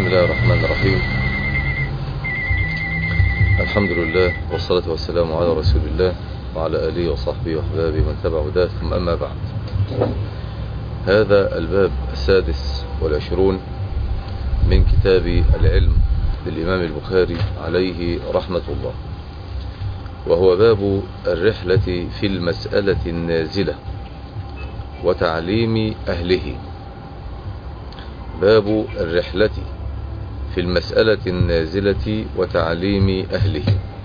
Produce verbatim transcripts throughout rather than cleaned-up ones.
بسم الله الرحمن الرحيم. الحمد لله والصلاة والسلام على رسول الله وعلى آله وصحبه وأحبابه من تبع هداه، ثم أما بعد. هذا الباب السادس والعشرون من كتاب العلم للإمام البخاري عليه رحمة الله، وهو باب الرحلة في المسألة النازلة وتعليم أهله. باب الرحلة في المسألة النازلة وتعليم أهله.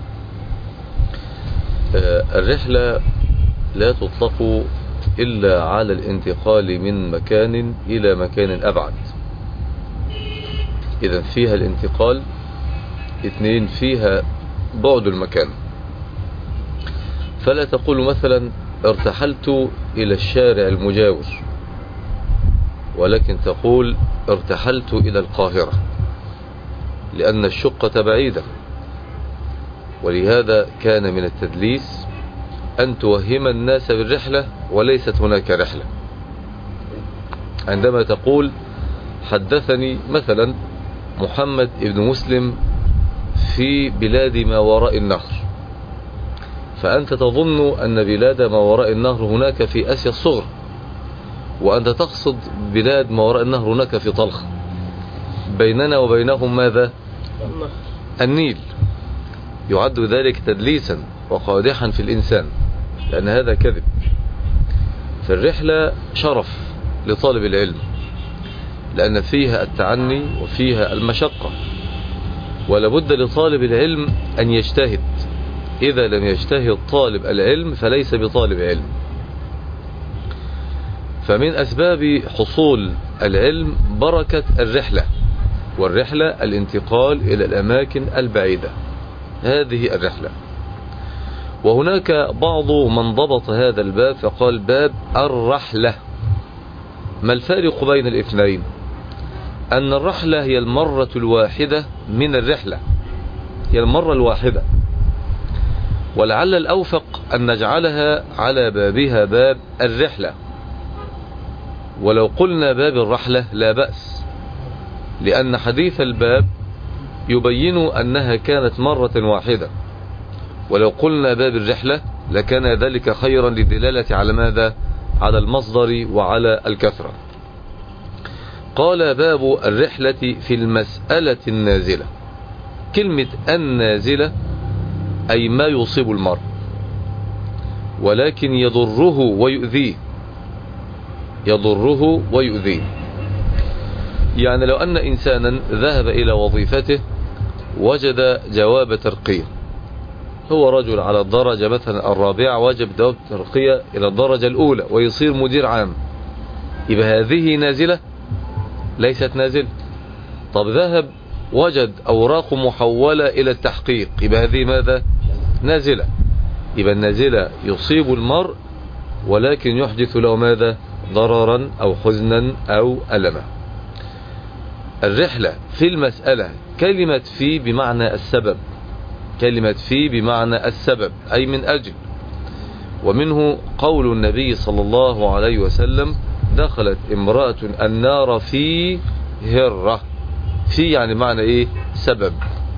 الرحلة لا تطلق إلا على الانتقال من مكان إلى مكان أبعد. إذن فيها الانتقال، اثنين فيها بعد المكان. فلا تقول مثلا ارتحلت إلى الشارع المجاور، ولكن تقول ارتحلت إلى القاهرة، لأن الشقة بعيدة. ولهذا كان من التدليس أن توهم الناس بالرحلة وليست هناك رحلة. عندما تقول حدثني مثلا محمد بن مسلم في بلاد ما وراء النهر، فأنت تظن أن بلاد ما وراء النهر هناك في آسيا الصغرى، وأنت تقصد بلاد ما وراء النهر هناك في طلخ. بيننا وبينهم ماذا؟ النيل. يعد ذلك تدليسا وقادحا في الإنسان، لأن هذا كذب. فالرحلة شرف لطالب العلم، لأن فيها التعني وفيها المشقة، ولابد لطالب العلم أن يجتهد. إذا لم يجتهد طالب العلم فليس بطالب علم. فمن أسباب حصول العلم بركة الرحلة، والرحلة الانتقال إلى الأماكن البعيدة. هذه الرحلة. وهناك بعض من ضبط هذا الباب فقال باب الرحلة. ما الفارق بين الاثنين؟ أن الرحلة هي المرة الواحدة من الرحلة، هي المرة الواحدة. ولعل الأوفق أن نجعلها على بابها باب الرحلة، ولو قلنا باب الرحلة لا بأس، لأن حديث الباب يبين أنها كانت مرة واحدة. ولو قلنا باب الرحلة لكان ذلك خيرا للدلالة على ماذا؟ على المصدر وعلى الكثرة. قال باب الرحلة في المسألة النازلة. كلمة النازلة أي ما يصيب المرء ولكن يضره ويؤذيه، يضره ويؤذيه. يعني لو أن إنسانا ذهب إلى وظيفته وجد جواب ترقية، هو رجل على الدرجة مثلا الرابعة، وجب جواب ترقية إلى الدرجة الأولى ويصير مدير عام، يبقى هذه نازلة؟ ليست نازلة. طب ذهب وجد أوراق محولة إلى التحقيق، يبقى هذه ماذا؟ نازلة. يبقى النازلة يصيب المرء ولكن يحدث له ماذا؟ ضررا أو حزنا أو ألما. الرحلة في المسألة، كلمة في بمعنى السبب، كلمة في بمعنى السبب أي من أجل. ومنه قول النبي صلى الله عليه وسلم دخلت امرأة النار في هرة. في يعني معنى إيه؟ سبب.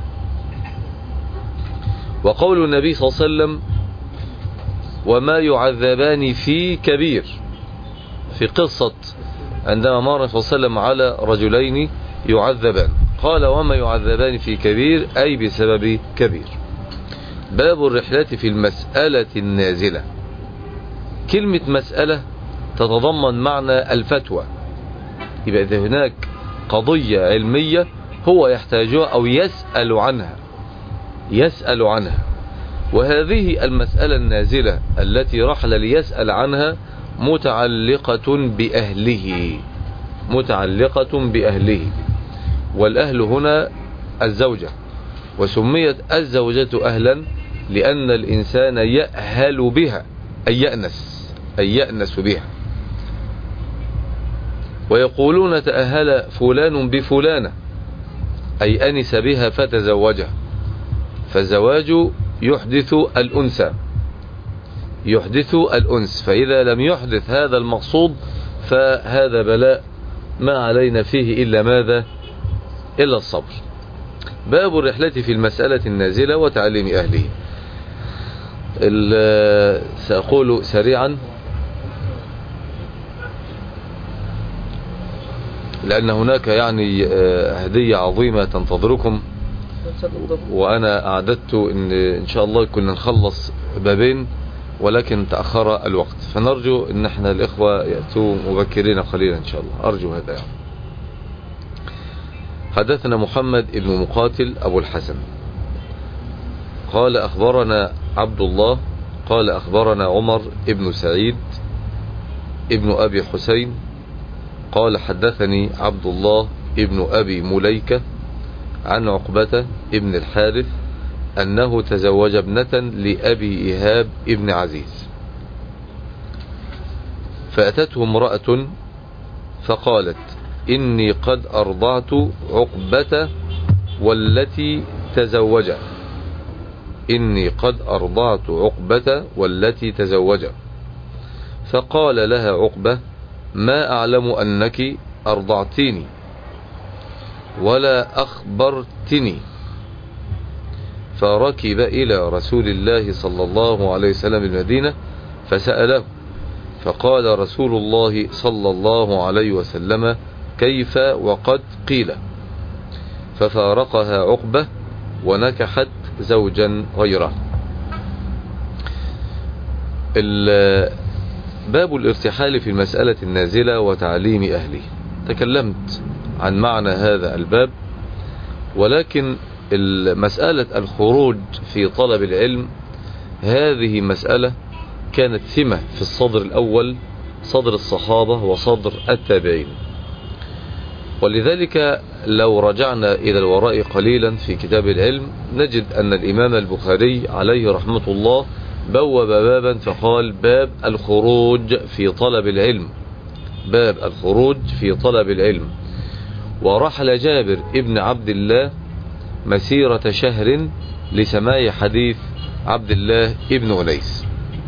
وقول النبي صلى الله عليه وسلم وما يعذبان في كبير، في قصة عندما مر صلى الله عليه وسلم على رجلين يعذبان، قال وما يعذبان في كبير أي بسبب كبير. باب الرحلة في المسألة النازلة. كلمة مسألة تتضمن معنى الفتوى. يبقى إذا هناك قضية علمية هو يحتاجها أو يسأل عنها، يسأل عنها. وهذه المسألة النازلة التي رحل ليسأل عنها متعلقة بأهله، متعلقة بأهله. والأهل هنا الزوجة، وسميت الزوجة أهلا لأن الإنسان يأهل بها أي يأنس، أي يأنس بها. ويقولون تأهل فلان بفلانة أي أنس بها فتزوجها. فالزواج يحدث الأنثى، يحدث الأنس. فإذا لم يحدث هذا المقصود فهذا بلاء ما علينا فيه إلا ماذا؟ إلا الصبر. باب الرحلة في المسألة النازلة وتعليم أهله. سأقول سريعا لأن هناك يعني هدية عظيمة تنتظركم، وأنا أعددت إن إن شاء الله كنا نخلص بابين ولكن تأخر الوقت، فنرجو إن احنا الإخوة يأتوا مبكرين قليلا إن شاء الله، أرجو هذا يعني. حدثنا محمد بن مقاتل أبو الحسن قال أخبرنا عبد الله قال أخبرنا عمر بن سعيد ابن أبي حسين قال حدثني عبد الله ابن أبي مليكة عن عقبة ابن الحارث أنه تزوج ابنة لأبي إيهاب ابن عزيز، فأتته امرأة فقالت إني قد أرضعت عقبة والتي تزوج إني قد أرضعت عقبة والتي تزوج. فقال لها عقبة ما أعلم أنك أرضعتيني ولا أخبرتني. فركب إلى رسول الله صلى الله عليه وسلم المدينة فسأله، فقال رسول الله صلى الله عليه وسلم كيف وقد قيل، ففارقها عقبة ونكحت زوجا غيره. باب الارتحال في المسألة النازلة وتعليم أهله. تكلمت عن معنى هذا الباب، ولكن مسألة الخروج في طلب العلم هذه مسألة كانت ثمة في الصدر الأول، صدر الصحابة وصدر التابعين. ولذلك لو رجعنا إلى الوراء قليلا في كتاب العلم نجد أن الإمام البخاري عليه رحمة الله بوب بابا فقال باب الخروج في طلب العلم، باب الخروج في طلب العلم. ورحل جابر ابن عبد الله مسيرة شهر لسماع حديث عبد الله ابن أنيس.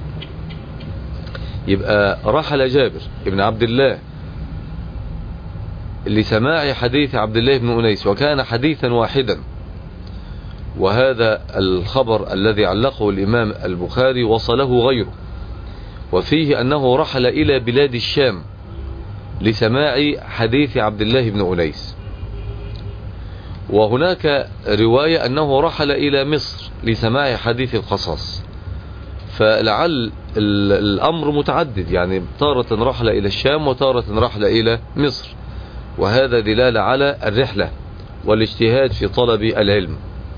يبقى رحل جابر ابن عبد الله لسماع حديث عبد الله بن أنيس، وكان حديثا واحدا. وهذا الخبر الذي علقه الإمام البخاري وصله غيره، وفيه أنه رحل إلى بلاد الشام لسماع حديث عبد الله بن أنيس. وهناك رواية أنه رحل إلى مصر لسماع حديث القصص. فلعل الأمر متعدد، يعني تارة رحل إلى الشام وتارة رحل إلى مصر، وهذا دلالة على الرحلة والاجتهاد في طلب العلم.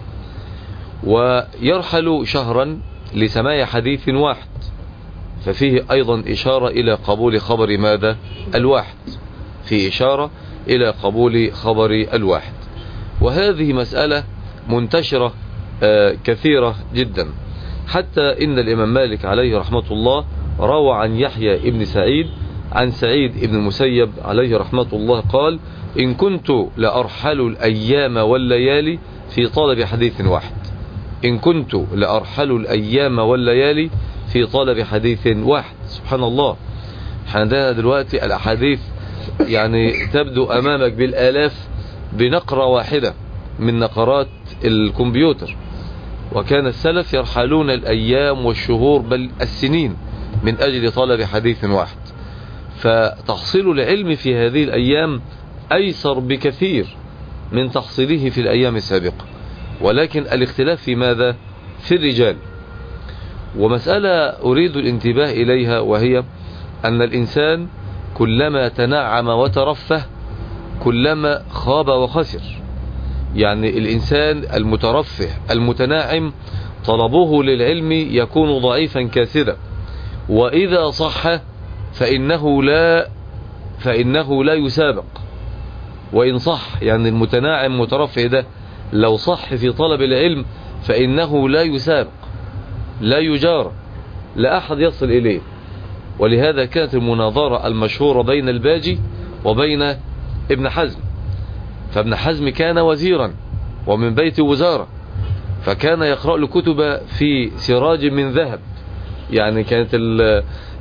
ويرحل شهرا لسماع حديث واحد، ففيه أيضا إشارة إلى قبول خبر ماذا؟ الواحد، في إشارة إلى قبول خبر الواحد. وهذه مسألة منتشرة كثيرة جدا، حتى إن الإمام مالك عليه رحمة الله روى عن يحيى ابن سعيد عن سعيد ابن المسيب عليه رحمة الله قال إن كنت لأرحل الأيام والليالي في طلب حديث واحد، إن كنت لأرحل الأيام والليالي في طلب حديث واحد. سبحان الله، عندنا دلوقتي الأحاديث يعني تبدو أمامك بالآلاف بنقرة واحدة من نقرات الكمبيوتر، وكان السلف يرحلون الأيام والشهور بل السنين من أجل طلب حديث واحد. فتحصيل العلم في هذه الأيام أيسر بكثير من تحصيله في الأيام السابقة، ولكن الاختلاف في ماذا؟ في الرجال. ومسألة أريد الانتباه إليها، وهي أن الإنسان كلما تنعم وترفه كلما خاب وخسر. يعني الإنسان المترفه المتناعم طلبه للعلم يكون ضعيفا كاسدا، وإذا صح فإنه لا فإنه لا يسابق. وإن صح، يعني المتناعم مترفه ده لو صح في طلب العلم فإنه لا يسابق، لا يجار، لا أحد يصل إليه. ولهذا كانت المناظرة المشهورة بين الباجي وبين ابن حزم. فابن حزم كان وزيرا ومن بيت وزارة، فكان يقرأ الكتب في سراج من ذهب، يعني كانت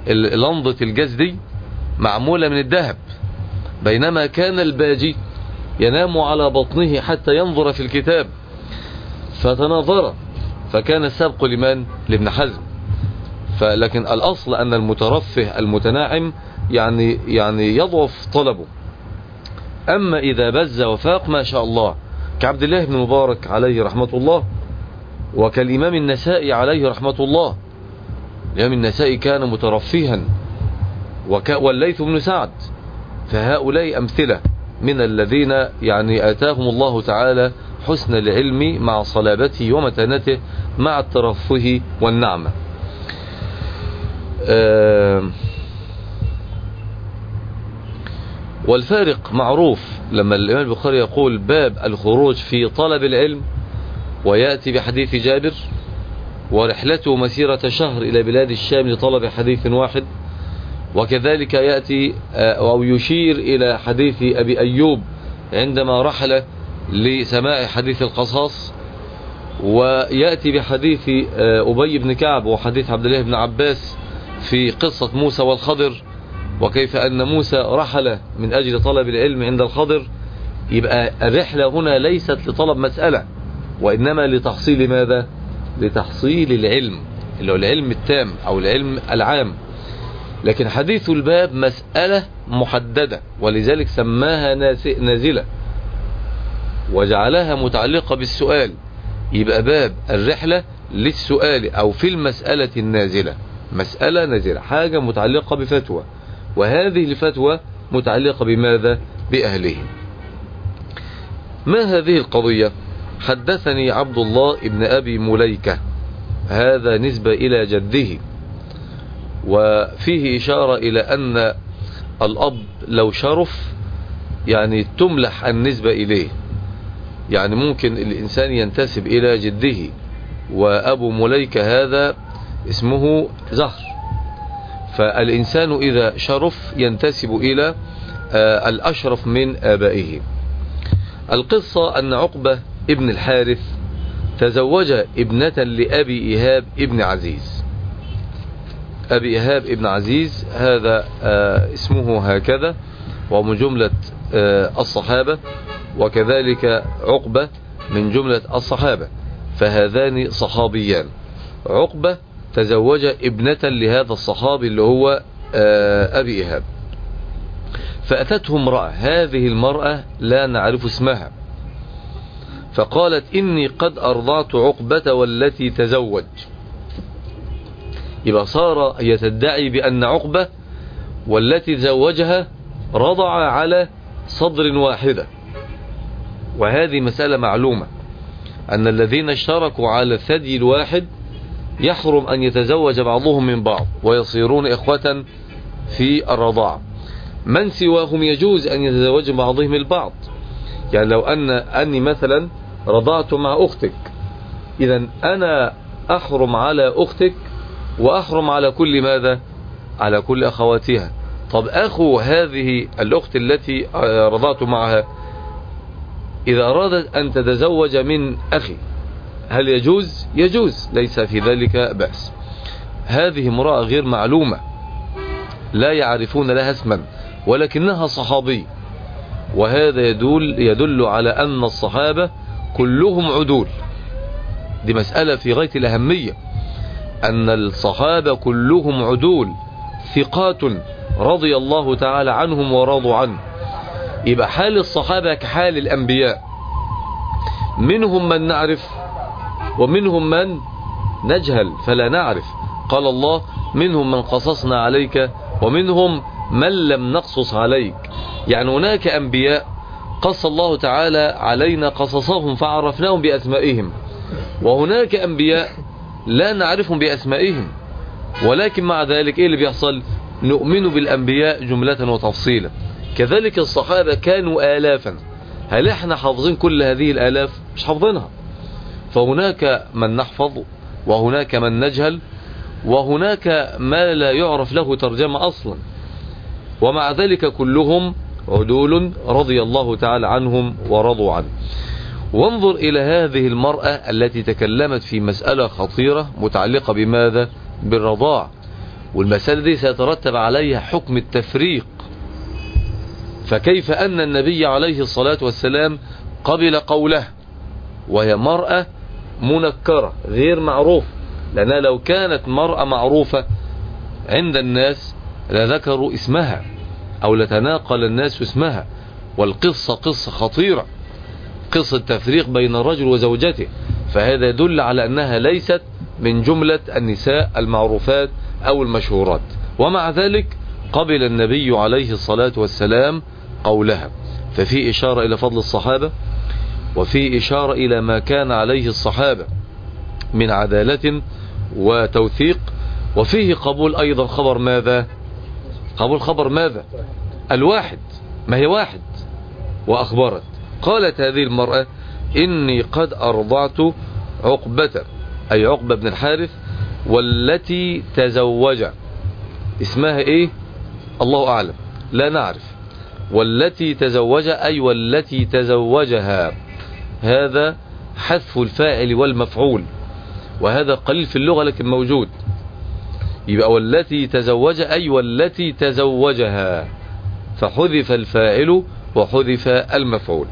لمضة الجزدي معمولة من الذهب، بينما كان الباجي ينام على بطنه حتى ينظر في الكتاب، فتناظر، فكان السبق لمن؟ لابن حزم. فلكن الأصل أن المترفه المتناعم يعني يعني يضعف طلبه. أما إذا بز وفاق ما شاء الله، كعبد الله بن مبارك عليه رحمة الله، وكالإمام النسائي عليه رحمة الله. الإمام النسائي كان مترفها، والليث بن سعد، فهؤلاء أمثلة من الذين يعني آتاهم الله تعالى حسن العلم مع صلابته ومتانته مع الترفه والنعمة. آه والفارق معروف لما الإمام البخاري يقول باب الخروج في طلب العلم، ويأتي بحديث جابر ورحلته مسيرة شهر إلى بلاد الشام لطلب حديث واحد، وكذلك يأتي أو يشير إلى حديث أبي أيوب عندما رحل لسماع حديث القصاص، ويأتي بحديث أبي بن كعب وحديث عبد الله بن عباس في قصة موسى والخضر، وكيف أن موسى رحل من أجل طلب العلم عند الخضر. يبقى الرحلة هنا ليست لطلب مسألة، وإنما لتحصيل ماذا؟ لتحصيل العلم، اللي هو العلم التام أو العلم العام. لكن حديث الباب مسألة محددة، ولذلك سماها نازلة وجعلها متعلقة بالسؤال. يبقى باب الرحلة للسؤال أو في المسألة النازلة، مسألة نازلة، حاجة متعلقة بفتوى، وهذه الفتوى متعلقة بماذا؟ بأهلهم. ما هذه القضية؟ حدثني عبد الله ابن أبي مليكة، هذا نسبة إلى جده، وفيه إشارة إلى أن الأب لو شرف يعني تملح النسبة إليه، يعني ممكن الإنسان ينتسب إلى جده، وأبو مليكة هذا اسمه زهر، فالإنسان إذا شرف ينتسب إلى الأشرف من آبائه. القصة أن عقبة ابن الحارث تزوج ابنة لأبي إيهاب ابن عزيز. أبي إيهاب ابن عزيز هذا اسمه هكذا، ومن جملة الصحابة، وكذلك عقبة من جملة الصحابة، فهذان صحابيان. عقبة تزوج ابنة لهذا الصحابي اللي هو أبي إيهاب، فأتته امرأة، هذه المرأة لا نعرف اسمها، فقالت إني قد أرضعت عقبة والتي تزوج. يبقى صار يتدعي بأن عقبة والتي تزوجها رضع على صدر واحدة، وهذه مسألة معلومة أن الذين اشتركوا على الثدي الواحد يحرم أن يتزوج بعضهم من بعض ويصيرون إخوة في الرضاعة. من سواهم يجوز أن يتزوج بعضهم البعض، يعني لو أن أني مثلا رضعت مع أختك، إذا أنا أحرم على أختك وأحرم على كل ماذا؟ على كل أخواتها. طب أخو هذه الأخت التي رضعت معها إذا أرادت أن تتزوج من أخي هل يجوز؟ يجوز، ليس في ذلك بأس. هذه امرأة غير معلومة لا يعرفون لها اسما، ولكنها صحابي، وهذا يدل, يدل على أن الصحابة كلهم عدول. دي مسألة في غاية الأهمية، أن الصحابة كلهم عدول ثقات رضي الله تعالى عنهم ورضوا عنه. يبقى حال الصحابة كحال الأنبياء، منهم من نعرف ومنهم من نجهل فلا نعرف. قال الله منهم من قصصنا عليك ومنهم من لم نقصص عليك، يعني هناك أنبياء قص الله تعالى علينا قصصهم فعرفناهم بأسمائهم، وهناك أنبياء لا نعرفهم بأسمائهم، ولكن مع ذلك إيه اللي بيحصل؟ نؤمن بالأنبياء جملة وتفصيلا. كذلك الصحابة كانوا آلافا، هل احنا حافظين كل هذه الآلاف؟ مش حافظينها. فهناك من نحفظ وهناك من نجهل وهناك ما لا يعرف له ترجمة أصلا، ومع ذلك كلهم عدول رضي الله تعالى عنهم ورضوا عنه. وانظر إلى هذه المرأة التي تكلمت في مسألة خطيرة متعلقة بماذا؟ بالرضاع، والمسألة دي سيترتب عليها حكم التفريق. فكيف أن النبي عليه الصلاة والسلام قبل قوله وهي مرأة منكرة غير معروفة؟ لأنها لو كانت مرأة معروفة عند الناس لذكروا اسمها أو لتناقل الناس اسمها. والقصة قصة خطيرة، قصة تفريق بين الرجل وزوجته، فهذا يدل على أنها ليست من جملة النساء المعروفات أو المشهورات. ومع ذلك قبل النبي عليه الصلاة والسلام قولها. ففي إشارة إلى فضل الصحابة، وفي إشارة إلى ما كان عليه الصحابة من عدالة وتوثيق، وفيه قبول أيضا خبر ماذا؟ قبول خبر ماذا؟ الواحد، ما هي واحد. وأخبرت قالت هذه المرأة إني قد أرضعت عقبة، أي عقبة بن الحارث، والتي تزوج. اسمها إيه؟ الله أعلم، لا نعرف. والتي تزوج أي والتي تزوجها، هذا حذف الفاعل والمفعول، وهذا قليل في اللغة لكن موجود. يبقى والتي تزوج أي والتي تزوجها، فحذف الفاعل وحذف المفعول.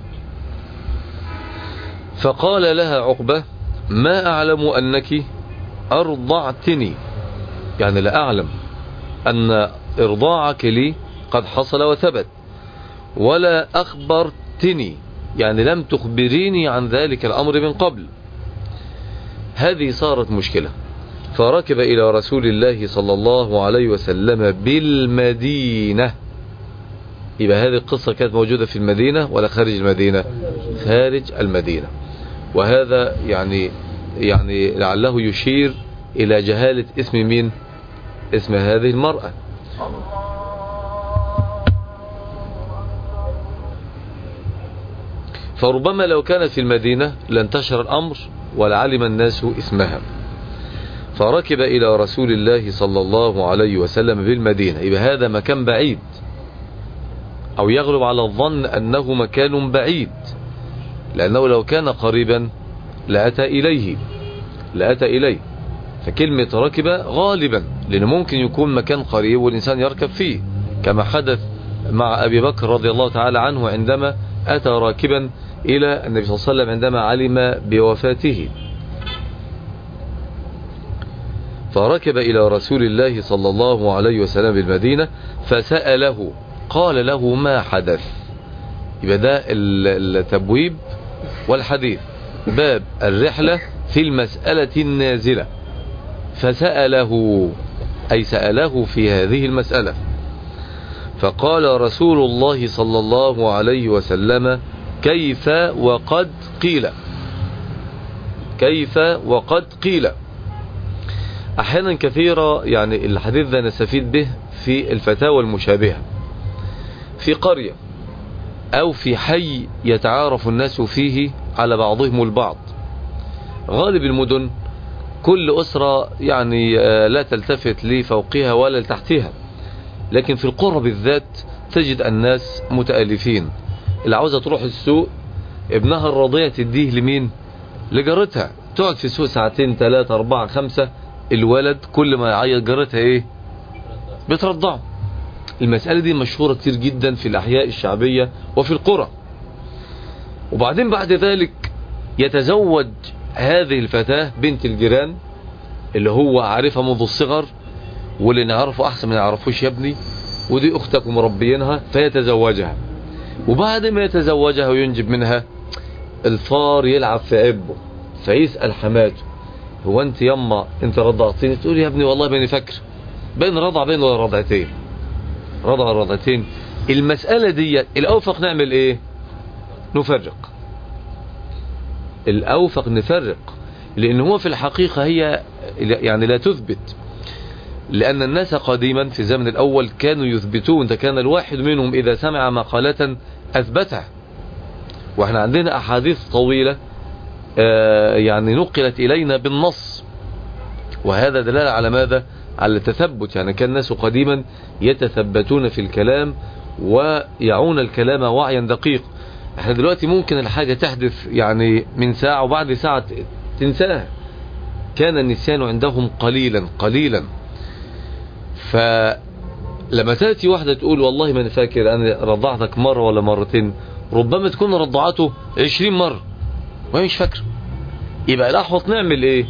فقال لها عقبة ما أعلم أنك أرضعتني، يعني لا أعلم أن إرضاعك لي قد حصل وثبت، ولا أخبرتني، يعني لم تخبريني عن ذلك الأمر من قبل. هذه صارت مشكلة. فركب إلى رسول الله صلى الله عليه وسلم بالمدينة. يبقى هذه القصة كانت موجودة في المدينة ولا خارج المدينة؟ خارج المدينة. وهذا يعني يعني لعله يشير إلى جهالة اسم مين؟ اسم هذه المرأة. فربما لو كانت في المدينة لانتشر الأمر ولعلم الناس اسمها. فركب إلى رسول الله صلى الله عليه وسلم بالمدينة. يبقى هذا مكان بعيد، أو يغلب على الظن أنه مكان بعيد، لأنه لو كان قريبا لأتى إليه لأتى إليه فكلمة ركب غالبا، لأنه ممكن يكون مكان قريب والإنسان يركب فيه، كما حدث مع أبي بكر رضي الله تعالى عنه عندما أتى راكبا إلى النبي صلى الله عليه وسلم عندما علم بوفاته. فركب إلى رسول الله صلى الله عليه وسلم بالمدينة فسأله، قال له ما حدث. يبقى ده التبويب والحديث، باب الرحلة في المسألة النازلة. فسأله أي سأله في هذه المسألة. فقال رسول الله صلى الله عليه وسلم كيف وقد قيل. كيف وقد قيل. أحيانا كثيرة يعني الحديث ده نستفيد به في الفتاوى المشابهة. في قرية أو في حي يتعارف الناس فيه على بعضهم البعض. غالب المدن كل أسرة يعني لا تلتفت لفوقها ولا لتحتها، لكن في القرى بالذات تجد الناس متألفين. اللي عاوزة تروح السوق ابنها الرضيع تديه لمين؟ لجارتها. تقعد في السوق ساعتين ثلاثة أربعة خمسة، الولد كل ما يعيط جارتها ايه؟ بترضعه. المسألة دي مشهورة كتير جدا في الأحياء الشعبية وفي القرى. وبعدين بعد ذلك يتزوج هذه الفتاة بنت الجيران اللي هو عارفها منذ الصغر، واللي نعرفه أحسن من يعرفوش يا ابني، ودي أختك ومربينها، فيتزوجها. وبعد ما يتزوجها وينجب منها، الفار يلعب في عبه، فيسأل حماته هو انت يما انت رضعتيني؟ تقول يا ابني والله بيني فكر بين رضع بين ولا رضعتين، رضع الرضعتين. المسألة دي الأوفق نعمل ايه؟ نفرق. الأوفق نفرق، لأن هو في الحقيقة هي يعني لا تثبت، لأن الناس قديما في الزمن الأول كانوا يثبتون. ده كان الواحد منهم إذا سمع مقالة أثبتها. وإحنا عندنا أحاديث طويلة آه يعني نقلت إلينا بالنص، وهذا دلالة على ماذا؟ على التثبت. يعني كان الناس قديما يتثبتون في الكلام ويعون الكلام وعيا دقيق. احنا دلوقتي ممكن الحاجة تحدث يعني من ساعة وبعد ساعة تنساها. كان النسيان عندهم قليلا قليلا. لما تأتي واحدة تقول والله ما أنا فاكر أنا رضعتك مرة ولا مرتين، ربما تكون رضعته عشرين مرة وهي مش فاكرة. يبقى الأحوط نعمل إيه؟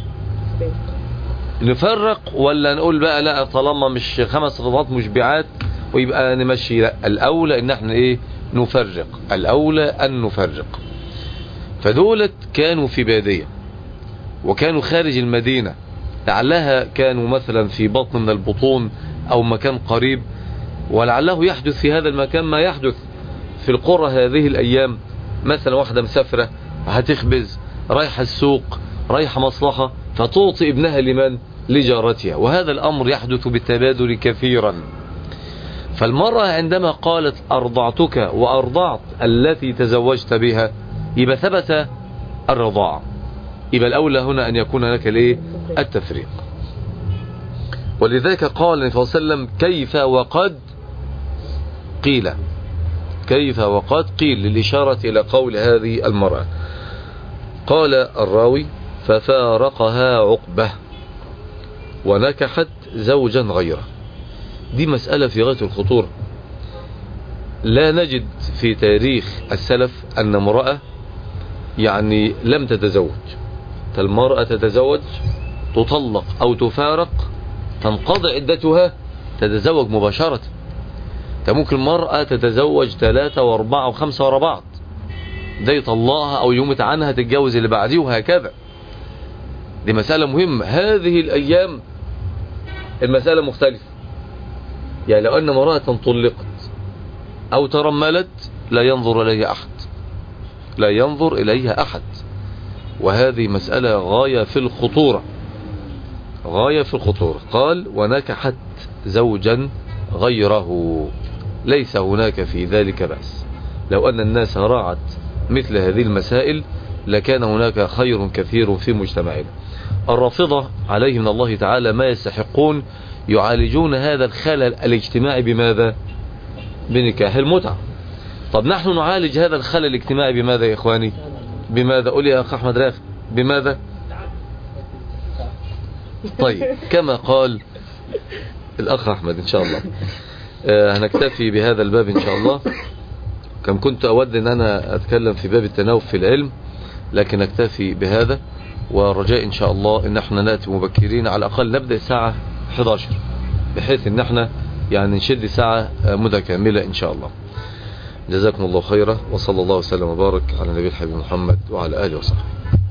نفرق ولا نقول بقى لا طالما مش خمس رضعات مشبعات ويبقى نمشي؟ لا، الأولى إن احنا إيه؟ نفرق. الأولى أن نفرق. فدولت كانوا في بادية وكانوا خارج المدينة، لعلها كانوا مثلا في بطن من البطون أو مكان قريب، ولعله يحدث في هذا المكان ما يحدث في القرى هذه الأيام. مثلا واحدة مسافرة هتخبز، رايحة السوق، رايحة مصلحة، فتعطي ابنها لمن؟ لجارتها. وهذا الأمر يحدث بالتبادل كثيرا. فالمرأة عندما قالت أرضعتك وأرضعت التي تزوجت بها، يبقى ثبت الرضاعة. يبقى الأولى هنا أن يكون لك ليه؟ التفريق. ولذلك قال النبي صلى الله عليه وسلم كيف وقد قيل، كيف وقد قيل، للإشارة إلى قول هذه المرأة. قال الراوي ففارقها عقبة ونكحت زوجا غيره. دي مسألة في غاية الخطورة. لا نجد في تاريخ السلف أن امرأة يعني لم تتزوج. فالمرأة تتزوج، تطلق أو تفارق، تنقضي عدتها، تتزوج مباشرة. ممكن المرأة تتزوج ثلاثة واربعة وخمسة ورا بعض، ده يطلقها أو يمت عنها تتجوز اللي بعديه وهكذا. دي مسألة مهمة. هذه الأيام المسألة مختلفة. يعني لو أن امرأة طلقت أو ترملت لا ينظر إليها أحد، لا ينظر إليها أحد. وهذه مسألة غاية في الخطورة، غاية في الخطورة. قال ونكحت زوجا غيره، ليس هناك في ذلك بأس. لو أن الناس راعت مثل هذه المسائل لكان هناك خير كثير في مجتمعنا. الرافضة عليهم من الله تعالى ما يستحقون، يعالجون هذا الخلل الاجتماعي بماذا؟ بنكاح المتعة. طب نحن نعالج هذا الخلل الاجتماعي بماذا يا إخواني؟ بماذا؟ قول يا أخ أحمد راغب، بماذا؟ طيب كما قال الأخ أحمد إن شاء الله. آه هنكتفي بهذا الباب إن شاء الله. كم كنت أود أن أنا أتكلم في باب التناوب في العلم، لكن نكتفي بهذا، ورجاء إن شاء الله إن احنا نأتي مبكرين، على الأقل نبدأ الساعة إحدى عشر بحيث إن احنا يعني نشد ساعة متكاملة إن شاء الله. جزاكم الله خيرا، وصلى الله وسلم وبارك على نبي الحبيب محمد وعلى آله وصحبه.